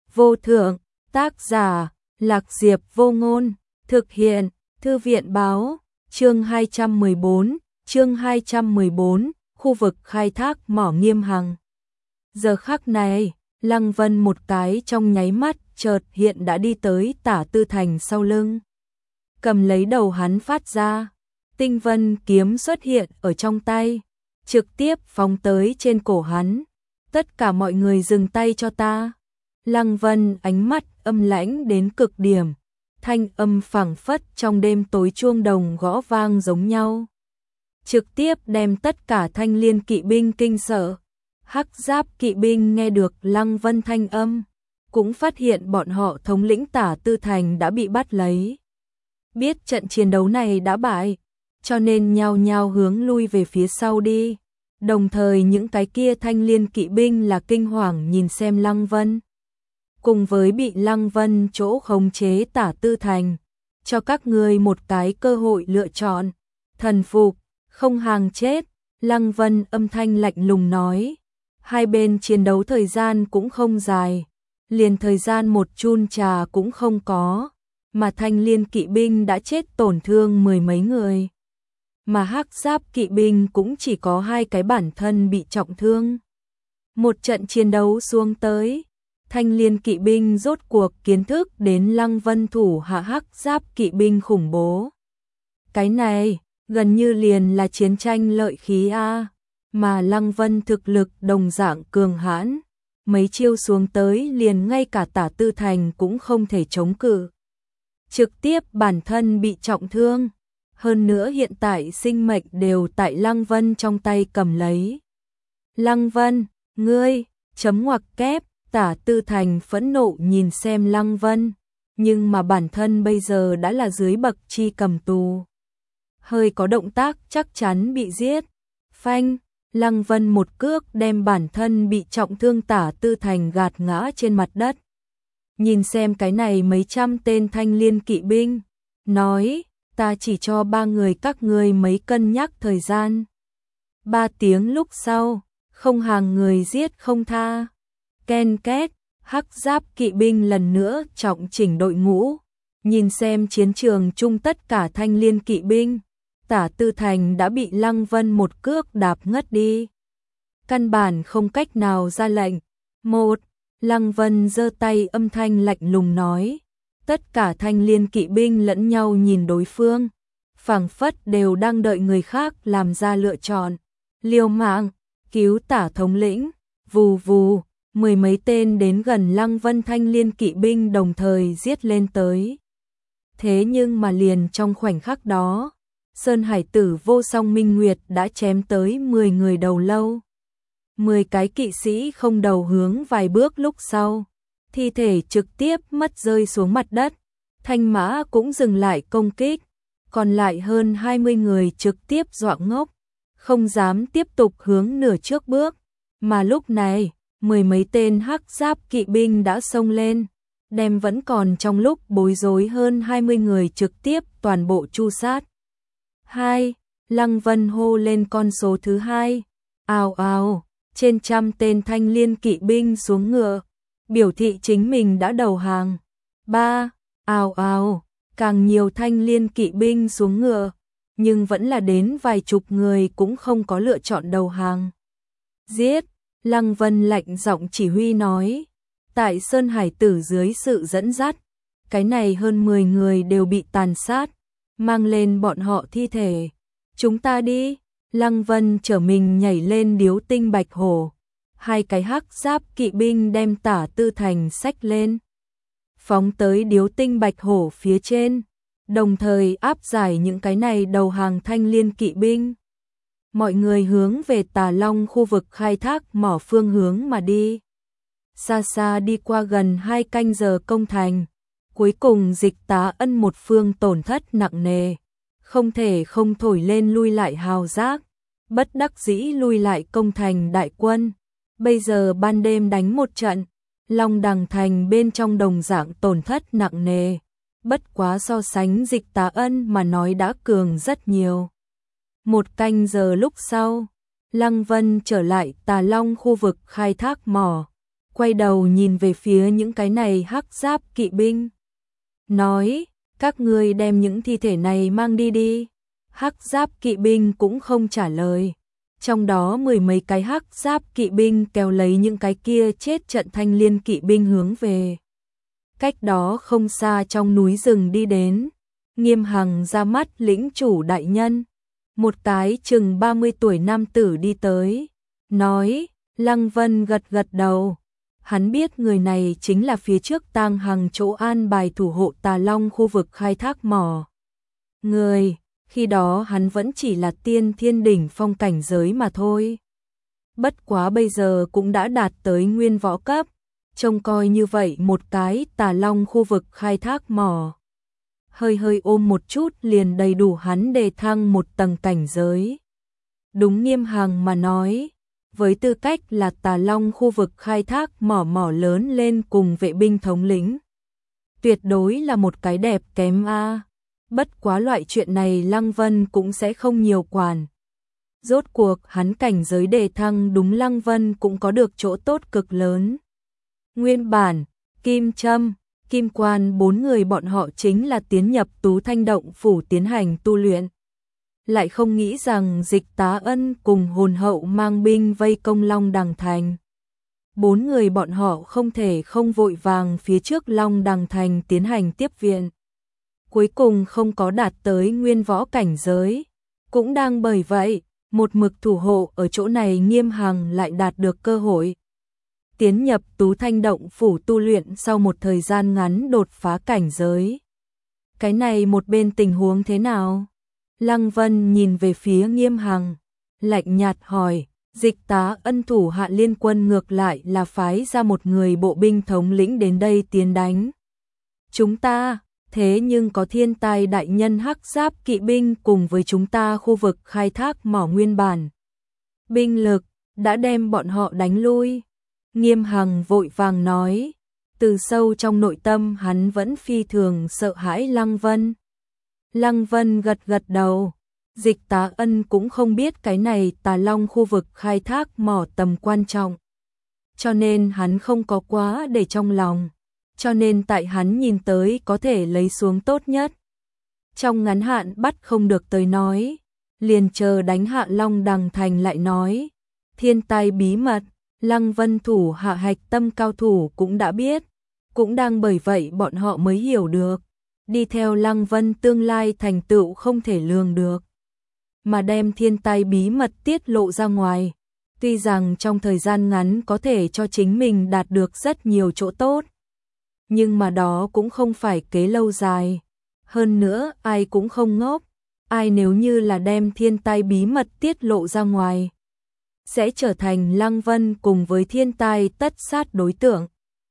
vô thượng, tác giả, Lạc Diệp Vô Ngôn, thực hiện, Thư viện báo, chương 214, khu vực khai thác mỏ Nghiêm Hằng. Giờ khắc này, Lăng Vân một cái trong nháy mắt chợt hiện đã đi tới Tả Tư Thành sau lưng. Cầm lấy đầu hắn phát ra, tinh vân kiếm xuất hiện ở trong tay, trực tiếp phóng tới trên cổ hắn. Tất cả mọi người dừng tay cho ta. Lăng Vân ánh mắt âm lãnh đến cực điểm, thanh âm phảng phất trong đêm tối chuông đồng gõ vang giống nhau. Trực tiếp đem tất cả Thanh Liên kỵ binh kinh sợ. Hắc Giáp kỵ binh nghe được Lăng Vân thanh âm, cũng phát hiện bọn họ thống lĩnh Tả Tư Thành đã bị bắt lấy. Biết trận chiến đấu này đã bại, cho nên nhao nhao hướng lui về phía sau đi. Đồng thời những cái kia Thanh Liên kỵ binh là kinh hoàng nhìn xem Lăng Vân. Cùng với bị Lăng Vân chỗ khống chế Tả Tư Thành, cho các ngươi một cái cơ hội lựa chọn, thần phục, không hàng chết. Lăng Vân âm thanh lạnh lùng nói. Hai bên chiến đấu thời gian cũng không dài, liền thời gian một chun trà cũng không có, mà Thanh Liên kỵ binh đã chết tổn thương mười mấy người. Mà Hắc Giáp kỵ binh cũng chỉ có hai cái bản thân bị trọng thương. Một trận chiến đấu xuống tới, Thanh Liên kỵ binh rốt cuộc kiến thức đến Lăng Vân thủ hạ Hắc Giáp kỵ binh khủng bố. Cái này, gần như liền là chiến tranh lợi khí a, mà Lăng Vân thực lực đồng dạng cường hãn, mấy chiêu xuống tới liền ngay cả Tả Tư Thành cũng không thể chống cự. Trực tiếp bản thân bị trọng thương, hơn nữa hiện tại sinh mệnh đều tại Lăng Vân trong tay cầm lấy. Lăng Vân, ngươi, chấm ngoặc kép. Tả Tư Thành phẫn nộ nhìn xem Lăng Vân, nhưng mà bản thân bây giờ đã là dưới bậc chi cầm tù. Hơi có động tác chắc chắn bị giết. Phanh, Lăng Vân một cước đem bản thân bị trọng thương Tả Tư Thành gạt ngã trên mặt đất. Nhìn xem cái này mấy trăm tên Thanh Liên kỵ binh, nói, ta chỉ cho ba người các ngươi mấy cân nhắc thời gian. 3 tiếng lúc sau, không hàng người giết không tha. Ken két, Hắc Giáp kỵ binh lần nữa trọng chỉnh đội ngũ, nhìn xem chiến trường chung tất cả Thanh Liên kỵ binh, Tả Tư Thành đã bị Lăng Vân một cước đạp ngất đi. Căn bản không cách nào ra lệnh. Một, Lăng Vân giơ tay âm thanh lạnh lùng nói. Tất cả Thanh Liên kỵ binh lẫn nhau nhìn đối phương, phảng phất đều đang đợi người khác làm ra lựa chọn. Liều mạng, cứu Tả thống lĩnh, vù vù. Mười mấy tên đến gần Lăng Vân Thanh Liên kỵ binh đồng thời giết lên tới. Thế nhưng mà liền trong khoảnh khắc đó, Sơn Hải tử Vô Song Minh Nguyệt đã chém tới 10 người đầu lâu. 10 cái kỵ sĩ không đầu hướng vài bước lúc sau, thi thể trực tiếp mất rơi xuống mặt đất. Thanh mã cũng dừng lại công kích, còn lại hơn 20 người trực tiếp dọa ngốc, không dám tiếp tục hướng nửa trước bước. Mà lúc này, mười mấy tên Hắc Giáp kỵ binh đã xông lên, đem vẫn còn trong lúc bối rối hơn 20 người trực tiếp toàn bộ tru sát. 2. Lăng Vân hô lên con số thứ 2. Ào ào, trên trăm tên Thanh Liên kỵ binh xuống ngựa, biểu thị chính mình đã đầu hàng. 3. Ào ào, càng nhiều Thanh Liên kỵ binh xuống ngựa, nhưng vẫn là đến vài chục người cũng không có lựa chọn đầu hàng. Giết! Lăng Vân lạnh giọng chỉ huy nói. Tại Sơn Hải tử dưới sự dẫn dắt, cái này hơn 10 người đều bị tàn sát, mang lên bọn họ thi thể. Chúng ta đi. Lăng Vân trở mình nhảy lên điếu tinh bạch hổ. Hai cái Hắc Giáp kỵ binh đem Tả Tư Thành xách lên, phóng tới điếu tinh bạch hổ phía trên, đồng thời áp giải những cái này đầu hàng Thanh Liên kỵ binh. Mọi người hướng về Tà Long khu vực khai thác mỏ phương hướng mà đi. Xa xa đi qua gần 2 canh giờ công thành, cuối cùng Dịch Tá Ân một phương tổn thất nặng nề, không thể không thổi lên lui lại hào giác, bất đắc dĩ lui lại công thành đại quân. Bây giờ ban đêm đánh một trận, Long Đằng thành bên trong đồng dạng tổn thất nặng nề, bất quá so sánh Dịch Tá Ân mà nói đã cường rất nhiều. 1 canh giờ lúc sau, Lăng Vân trở lại Tà Long khu vực khai thác mỏ, quay đầu nhìn về phía những cái này hắc giáp kỵ binh. Nói, các ngươi đem những thi thể này mang đi đi. Hắc giáp kỵ binh cũng không trả lời. Trong đó 10 mấy cái hắc giáp kỵ binh kéo lấy những cái kia chết trận Thanh Liên kỵ binh hướng về. Cách đó không xa trong núi rừng đi đến. Nghiêm Hằng ra mắt lĩnh chủ đại nhân. Một cái chừng 30 tuổi nam tử đi tới. Nói, Lăng Vân gật gật đầu. Hắn biết người này chính là phía trước Tang Hằng chỗ an bài thủ hộ Tà Long khu vực khai thác mỏ. Người, khi đó hắn vẫn chỉ là tiên thiên đỉnh phong cảnh giới mà thôi. Bất quá bây giờ cũng đã đạt tới nguyên võ cấp. Trông coi như vậy một cái Tà Long khu vực khai thác mỏ. Hơi ôm một chút liền đầy đủ hắn đề thăng một tầng cảnh giới. Đúng Nghiêm Hằng mà nói, với tư cách là Tà Long khu vực khai thác mỏ lớn lên cùng vệ binh thống lĩnh, tuyệt đối là một cái đẹp kém a. Bất quá loại chuyện này Lăng Vân cũng sẽ không nhiều quản. Rốt cuộc hắn cảnh giới đề thăng đúng Lăng Vân cũng có được chỗ tốt cực lớn. Nguyên bản, Kim Trâm, Kim Quan 4 người bọn họ chính là tiến nhập Tú Thanh Động phủ tiến hành tu luyện. Lại không nghĩ rằng Dịch Tá Ân cùng hồn hậu mang binh vây công Long Đằng Thành. 4 người bọn họ không thể không vội vàng phía trước Long Đằng Thành tiến hành tiếp viện. Cuối cùng không có đạt tới nguyên võ cảnh giới. Cũng đang bởi vậy, một mực thủ hộ ở chỗ này Nghiêm Hằng lại đạt được cơ hội. Tiến nhập Tú Thanh Động phủ tu luyện sau một thời gian ngắn đột phá cảnh giới. Cái này một bên tình huống thế nào? Lăng Vân nhìn về phía Nghiêm Hằng, lạnh nhạt hỏi, Dịch Tá Ân thủ hạ liên quân ngược lại là phái ra một người bộ binh thống lĩnh đến đây tiến đánh. Chúng ta, thế nhưng có Thiên Tai đại nhân hắc giáp kỵ binh cùng với chúng ta khu vực khai thác mỏ nguyên bản. Binh lực, đã đem bọn họ đánh lui. Nghiêm Hằng vội vàng nói, từ sâu trong nội tâm hắn vẫn phi thường sợ hãi Lăng Vân. Lăng Vân gật gật đầu, Dịch Tá Ân cũng không biết cái này Tà Long khu vực khai thác mỏ tầm quan trọng. Cho nên hắn không có quá để trong lòng, cho nên tại hắn nhìn tới có thể lấy xuống tốt nhất. Trong ngắn hạn bắt không được tới nói, liền chờ đánh hạ Long Đằng Thành lại nói. Thiên tai bí mật, Lăng Vân thủ hạ hạch tâm cao thủ cũng đã biết, cũng đang bởi vậy bọn họ mới hiểu được. Đi theo Lăng Vân tương lai thành tựu không thể lường được. Mà đem thiên tai bí mật tiết lộ ra ngoài, tuy rằng trong thời gian ngắn có thể cho chính mình đạt được rất nhiều chỗ tốt, nhưng mà đó cũng không phải kế lâu dài. Hơn nữa, ai cũng không ngốc, ai nếu như là đem thiên tai bí mật tiết lộ ra ngoài, sẽ trở thành Lăng Vân cùng với thiên tai tất sát đối tượng.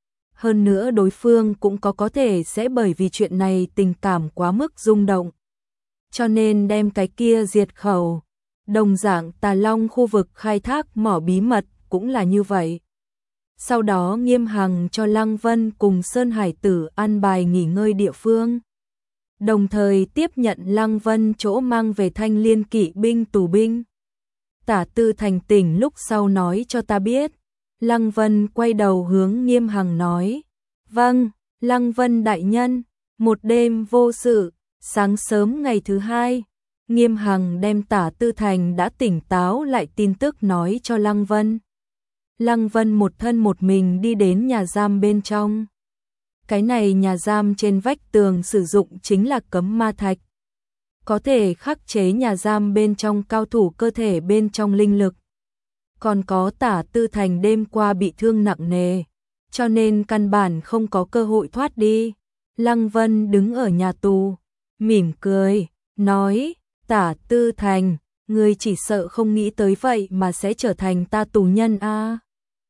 Hơn nữa đối phương cũng có thể sẽ bởi vì chuyện này tình cảm quá mức rung động. Cho nên đem cái kia diệt khẩu. Đồng dạng Tà Long khu vực khai thác mỏ bí mật cũng là như vậy. Sau đó Nghiêm Hằng cho Lăng Vân cùng Sơn Hải Tử an bài nghỉ ngơi địa phương. Đồng thời tiếp nhận Lăng Vân chỗ mang về Thanh Liên kỵ binh tù binh. Tả Tư thành tỉnh lúc sau nói cho ta biết. Lăng Vân quay đầu hướng Nghiêm Hằng nói. Vâng, Lăng Vân đại nhân. Một đêm vô sự, sáng sớm ngày thứ hai, Nghiêm Hằng đem Tả Tư thành đã tỉnh táo lại tin tức nói cho Lăng Vân. Lăng Vân một thân một mình đi đến nhà giam bên trong. Cái này nhà giam trên vách tường sử dụng chính là cấm ma thạch. Có thể khắc chế nhà giam bên trong cao thủ cơ thể bên trong linh lực. Còn có Tả Tư thành đêm qua bị thương nặng nề, cho nên căn bản không có cơ hội thoát đi. Lăng Vân đứng ở nhà tù, mỉm cười, nói, Tả Tư thành, ngươi chỉ sợ không nghĩ tới vậy mà sẽ trở thành ta tù nhân a.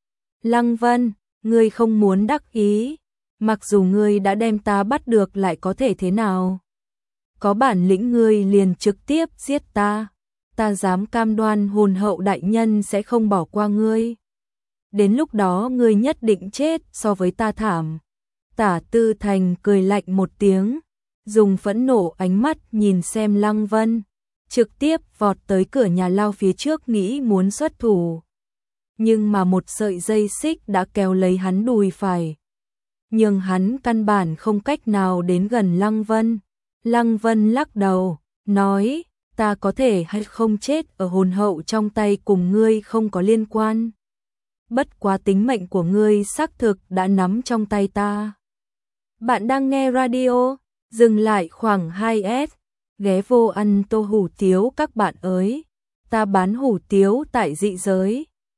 Lăng Vân, ngươi không muốn đắc ý, mặc dù ngươi đã đem ta bắt được lại có thể thế nào? Có bản lĩnh ngươi liền trực tiếp giết ta, ta dám cam đoan hồn hậu đại nhân sẽ không bỏ qua ngươi. Đến lúc đó ngươi nhất định chết so với ta thảm. Tả Tư thành cười lạnh một tiếng, dùng phẫn nộ ánh mắt nhìn xem Lăng Vân, trực tiếp vọt tới cửa nhà lao phía trước nghĩ muốn xuất thủ. nhưng mà một sợi dây xích đã kéo lấy hắn đùi phải. Nhưng hắn căn bản không cách nào đến gần Lăng Vân. Lăng Vân lắc đầu, nói, ta có thể hay không chết ở hồn hậu trong tay cùng ngươi không có liên quan. Bất quá tính mệnh của ngươi xác thực đã nắm trong tay ta. Bạn đang nghe radio, dừng lại khoảng 2S, ghé vô ăn tô hủ tiếu các bạn ơi. Ta bán hủ tiếu tại dị giới.